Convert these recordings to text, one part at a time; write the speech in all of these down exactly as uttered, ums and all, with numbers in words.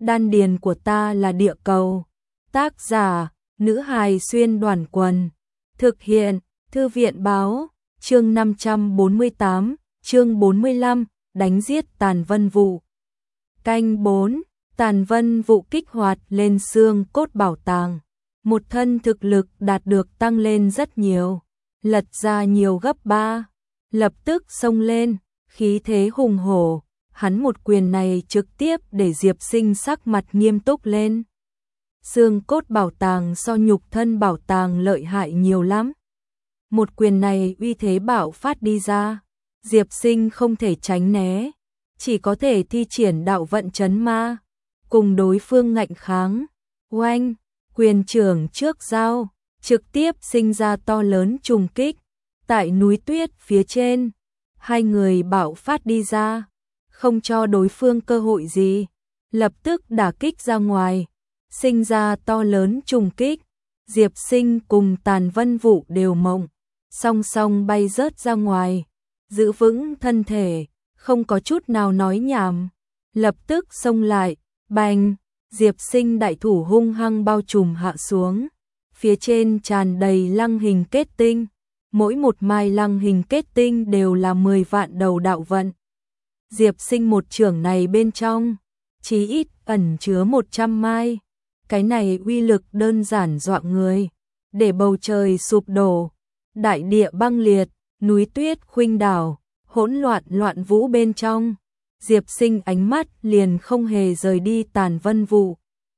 đan điền của ta là địa cầu. Tác giả, nữ hài xuyên đoàn quần. Thực hiện, thư viện báo, chương năm trăm bốn mươi tám, chương bốn mươi lăm, đánh giết tàn vân vụ. Canh bốn, tàn vân vụ kích hoạt lên xương cốt bảo tàng. Một thân thực lực đạt được tăng lên rất nhiều, lật ra nhiều gấp ba, lập tức xông lên, khí thế hùng hổ. Hắn một quyền này trực tiếp để Diệp Sinh sắc mặt nghiêm túc lên. Xương cốt bảo tàng so nhục thân bảo tàng lợi hại nhiều lắm. Một quyền này uy thế bạo phát đi ra, Diệp Sinh không thể tránh né, chỉ có thể thi triển đạo vận chấn ma, cùng đối phương ngạnh kháng. Oanh, quyền trưởng trước giao, trực tiếp sinh ra to lớn trùng kích. Tại núi tuyết phía trên, hai người bạo phát đi ra, không cho đối phương cơ hội gì, lập tức đả kích ra ngoài, sinh ra to lớn trùng kích. Diệp Sinh cùng tàn vân vụ đều mộng, song song bay rớt ra ngoài, giữ vững thân thể, không có chút nào nói nhảm, lập tức xông lại. Bành, Diệp Sinh đại thủ hung hăng bao trùm hạ xuống, phía trên tràn đầy lăng hình kết tinh, mỗi một mai lăng hình kết tinh đều là mười vạn đầu đạo vận. Diệp Sinh một chưởng này bên trong, chí ít ẩn chứa một trăm mai, cái này uy lực đơn giản dọa người, để bầu trời sụp đổ, đại địa băng liệt, núi tuyết khuynh đảo, hỗn loạn loạn vũ bên trong. Diệp Sinh ánh mắt liền không hề rời đi tàn vân vụ.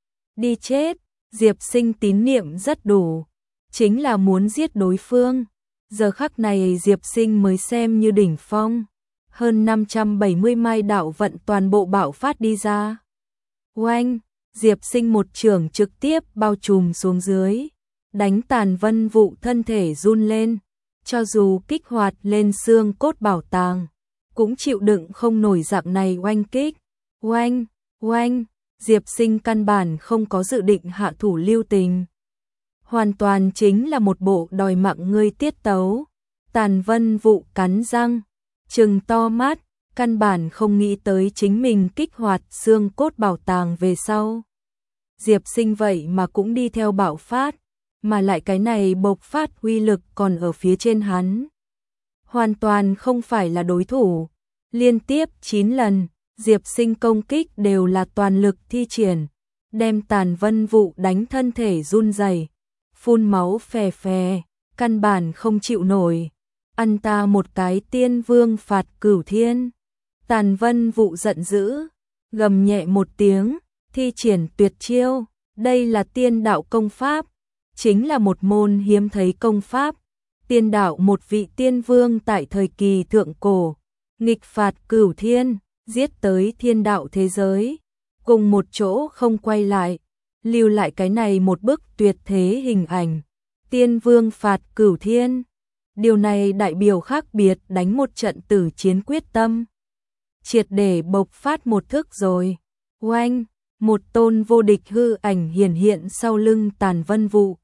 Đi chết, Diệp Sinh tín niệm rất đủ, chính là muốn giết đối phương. Giờ khắc này Diệp Sinh mới xem như đỉnh phong, hơn năm trăm bảy mươi mai đạo vận toàn bộ bạo phát đi ra. Oanh, Diệp Sinh một chưởng trực tiếp bao trùm xuống dưới, đánh tàn vân vụ thân thể run lên, cho dù kích hoạt lên xương cốt bảo tàng, cũng chịu đựng không nổi dạng này oanh kích. Oanh, oanh, Diệp Sinh căn bản không có dự định hạ thủ lưu tình, hoàn toàn chính là một bộ đòi mạng ngươi tiết tấu. Tàn vân vụ cắn răng, trừng to mắt, căn bản không nghĩ tới chính mình kích hoạt xương cốt bảo tàng về sau. Diệp Sinh vậy mà cũng đi theo bạo phát, mà lại cái này bộc phát uy lực còn ở phía trên hắn. Hoàn toàn không phải là đối thủ. Liên tiếp chín lần, Diệp Sinh công kích đều là toàn lực thi triển, đem tàn vân vụ đánh thân thể run rẩy, phun máu phè phè, căn bản không chịu nổi. Ăn ta một cái tiên vương phạt cửu thiên. Tàn vân vụ giận dữ, gầm nhẹ một tiếng, thi triển tuyệt chiêu. Đây là tiên đạo công pháp, chính là một môn hiếm thấy công pháp. Tiên đạo một vị tiên vương tại thời kỳ thượng cổ, nghịch phạt cửu thiên, giết tới thiên đạo thế giới, cùng một chỗ không quay lại, lưu lại cái này một bức tuyệt thế hình ảnh. Tiên vương phạt cửu thiên, điều này đại biểu khác biệt đánh một trận tử chiến quyết tâm, triệt để bộc phát một thức rồi. Oanh, một tôn vô địch hư ảnh hiển hiện sau lưng tàn vân vụ,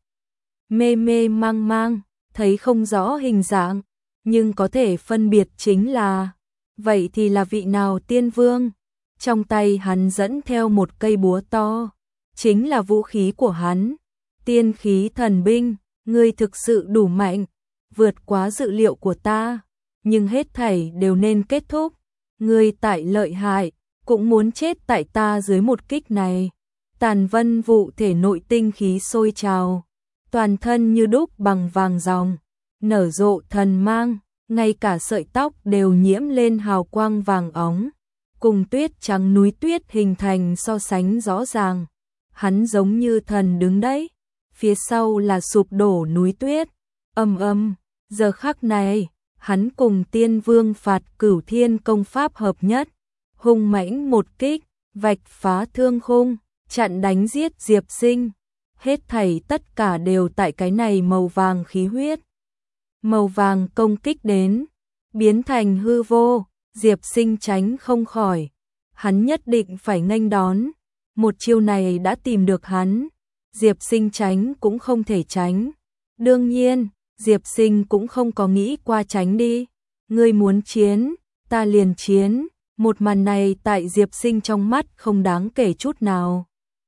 mê mê mang mang, thấy không rõ hình dạng, nhưng có thể phân biệt chính là, vậy thì là vị nào tiên vương. Trong tay hắn dẫn theo một cây búa to, chính là vũ khí của hắn. Tiên khí thần binh, ngươi thực sự đủ mạnh, vượt quá dự liệu của ta, nhưng hết thảy đều nên kết thúc. Ngươi tại lợi hại, cũng muốn chết tại ta dưới một kích này. Tàn vân vụ thể nội tinh khí sôi trào, toàn thân như đúc bằng vàng ròng, nở rộ thần mang, ngay cả sợi tóc đều nhiễm lên hào quang vàng óng, cùng tuyết trắng núi tuyết hình thành so sánh rõ ràng. Hắn giống như thần đứng đấy, phía sau là sụp đổ núi tuyết. Âm âm, giờ khắc này, hắn cùng tiên vương phạt cửu thiên công pháp hợp nhất, hung mãnh một kích, vạch phá thương khung, chặn đánh giết Diệp Sinh. Hết thảy tất cả đều tại cái này màu vàng khí huyết. Màu vàng công kích đến, biến thành hư vô, Diệp Sinh tránh không khỏi. Hắn nhất định phải nghênh đón, một chiêu này đã tìm được hắn, Diệp Sinh tránh cũng không thể tránh. Đương nhiên, Diệp Sinh cũng không có nghĩ qua tránh đi. Ngươi muốn chiến, ta liền chiến, Một màn này tại Diệp Sinh trong mắt không đáng kể chút nào.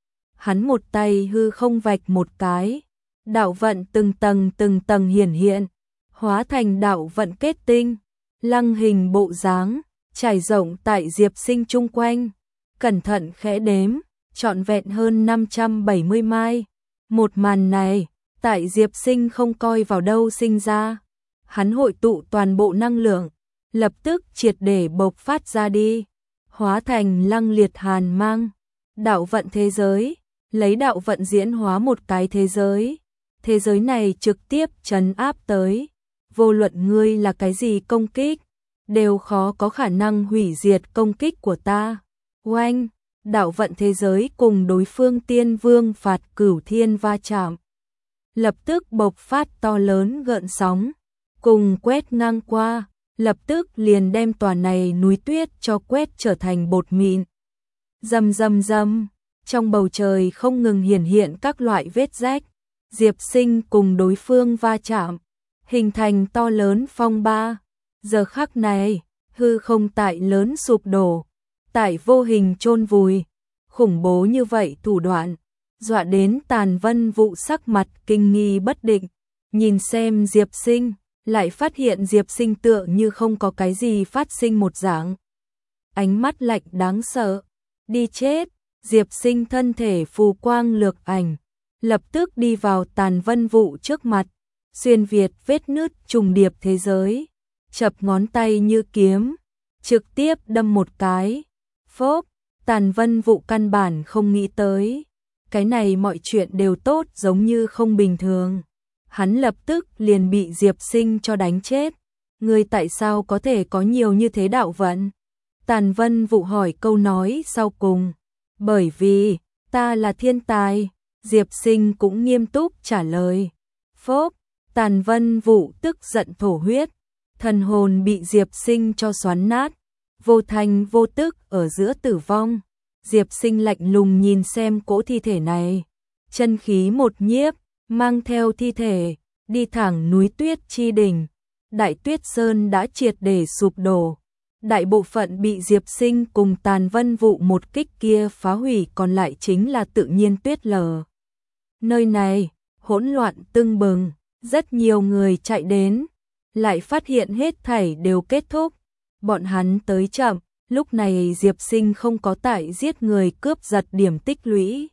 Hắn một tay hư không vạch một cái, đạo vận từng tầng từng tầng hiển hiện, hóa thành đạo vận kết tinh, lăng hình bộ dáng, trải rộng tại Diệp Sinh chung quanh. Cẩn thận khẽ đếm, trọn vẹn hơn năm trăm bảy mươi mai. Một màn này, tại Diệp Sinh không coi vào đâu sinh ra. Hắn hội tụ toàn bộ năng lượng, lập tức triệt để bộc phát ra đi, hóa thành lăng liệt hàn mang. Đạo vận thế giới, lấy đạo vận diễn hóa một cái thế giới. Thế giới này trực tiếp trấn áp tới. Vô luận ngươi là cái gì công kích, đều khó có khả năng hủy diệt công kích của ta. Oanh, đạo vận thế giới cùng đối phương Tiên Vương phạt cửu thiên va chạm. Lập tức bộc phát to lớn gợn sóng, cùng quét ngang qua, lập tức liền đem tòa này núi tuyết cho quét trở thành bột mịn. Rầm rầm rầm, trong bầu trời không ngừng hiển hiện các loại vết rách. Diệp Sinh cùng đối phương va chạm, hình thành to lớn phong ba. Giờ khắc này, hư không tại lớn sụp đổ, tại vô hình chôn vùi. Khủng bố như vậy thủ đoạn, dọa đến Tàn Vân Vụ sắc mặt kinh nghi bất định, nhìn xem Diệp Sinh, lại phát hiện Diệp Sinh tựa như không có cái gì phát sinh một dạng. Ánh mắt lạnh đáng sợ, đi chết. Diệp Sinh thân thể phù quang lược ảnh, lập tức đi vào Tàn Vân Vụ trước mặt, xuyên việt vết nứt trùng điệp thế giới, chập ngón tay như kiếm, trực tiếp đâm một cái. Phốp, Tàn Vân Vụ căn bản không nghĩ tới, cái này mọi chuyện đều tốt giống như không bình thường. Hắn lập tức liền bị Diệp Sinh cho đánh chết. Ngươi tại sao có thể có nhiều như thế đạo vận? Tàn Vân Vụ hỏi câu nói sau cùng. Bởi vì, ta là thiên tài. Diệp Sinh cũng nghiêm túc trả lời. Phốp, Tàn Vân Vụ tức giận thổ huyết. Thần hồn bị Diệp Sinh cho xoắn nát. Vô thành vô tức ở giữa tử vong. Diệp Sinh lạnh lùng nhìn xem cỗ thi thể này. Chân khí một nhiếp, mang theo thi thể, đi thẳng núi tuyết chi đỉnh. Đại Tuyết Sơn đã triệt để sụp đổ. Đại bộ phận bị Diệp Sinh cùng Tàn Vân Vụ một kích kia phá hủy, còn lại chính là tự nhiên tuyết lở. Nơi này, hỗn loạn tưng bừng, rất nhiều người chạy đến, lại phát hiện hết thảy đều kết thúc. Bọn hắn tới chậm, lúc này Diệp Sinh không có tại giết người cướp giật điểm tích lũy.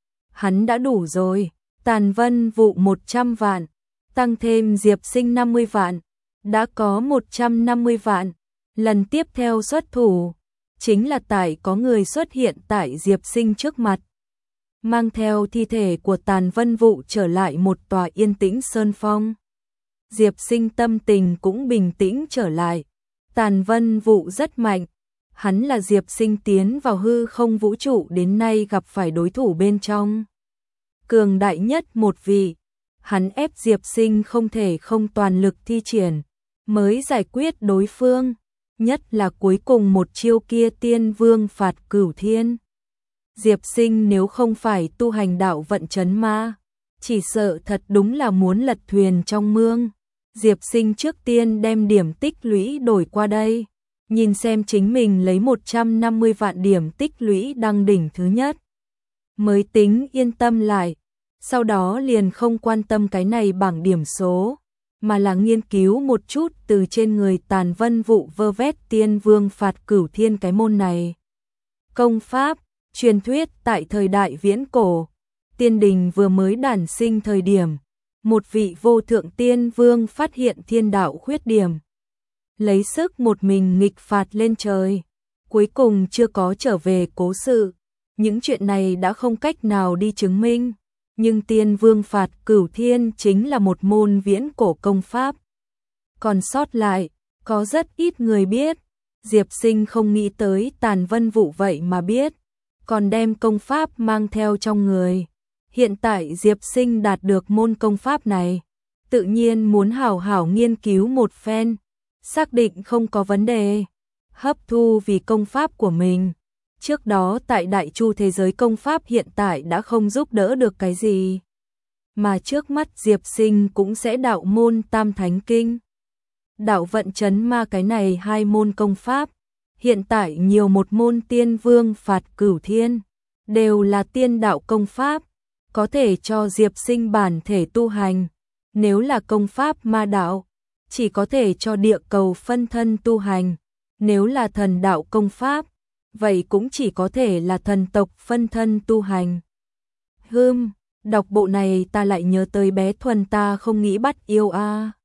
Hắn đã đủ rồi, Tàn Vân Vụ một trăm vạn, tăng thêm Diệp Sinh năm mươi vạn, đã có một trăm năm mươi vạn. Lần tiếp theo xuất thủ, chính là tại có người xuất hiện tại Diệp Sinh trước mặt, mang theo thi thể của Tàn Vân Vụ trở lại một tòa yên tĩnh sơn phong. Diệp Sinh tâm tình cũng bình tĩnh trở lại. Tàn Vân Vụ rất mạnh, hắn là Diệp Sinh tiến vào hư không vũ trụ đến nay gặp phải đối thủ bên trong cường đại nhất một vị. Hắn ép Diệp Sinh không thể không toàn lực thi triển mới giải quyết đối phương, nhất là cuối cùng một chiêu kia Tiên Vương phạt cửu thiên. Diệp Sinh nếu không phải tu hành đạo vận chấn ma, chỉ sợ thật đúng là muốn lật thuyền trong mương. Diệp Sinh trước tiên đem điểm tích lũy đổi qua đây, nhìn xem chính mình lấy một trăm năm mươi vạn điểm tích lũy đăng đỉnh thứ nhất, mới tính yên tâm lại. Sau đó liền không quan tâm cái này bảng điểm số, mà là nghiên cứu một chút từ trên người Tàn Vân Vụ vơ vét Tiên Vương phạt cửu thiên cái môn này. Công pháp, truyền thuyết tại thời đại viễn cổ, tiên đình vừa mới đản sinh thời điểm, một vị vô thượng tiên vương phát hiện thiên đạo khuyết điểm, lấy sức một mình nghịch phạt lên trời, cuối cùng chưa có trở về cố sự. Những chuyện này đã không cách nào đi chứng minh, nhưng Tiên Vương phạt cửu thiên chính là một môn viễn cổ công pháp. Còn sót lại, có rất ít người biết. Diệp Sinh không nghĩ tới Tàn Vân Vụ vậy mà biết, còn đem công pháp mang theo trong người. Hiện tại Diệp Sinh đạt được môn công pháp này, tự nhiên muốn hảo hảo nghiên cứu một phen, xác định không có vấn đề, hấp thu vì công pháp của mình. Trước đó tại Đại Chu thế giới công pháp hiện tại đã không giúp đỡ được cái gì, mà trước mắt Diệp Sinh cũng sẽ đạo môn Tam Thánh Kinh, đạo vận chấn ma cái này hai môn công pháp, Hiện tại nhiều một môn tiên vương phạt cửu thiên, đều là tiên đạo công pháp, có thể cho Diệp Sinh bản thể tu hành. Nếu là công pháp ma đạo, chỉ có thể cho địa cầu phân thân tu hành. Nếu là thần đạo công pháp, vậy cũng chỉ có thể là thần tộc phân thân tu hành. Hừm, đọc bộ này ta lại nhớ tới bé Thuần ta không nghĩ bắt yêu a. À.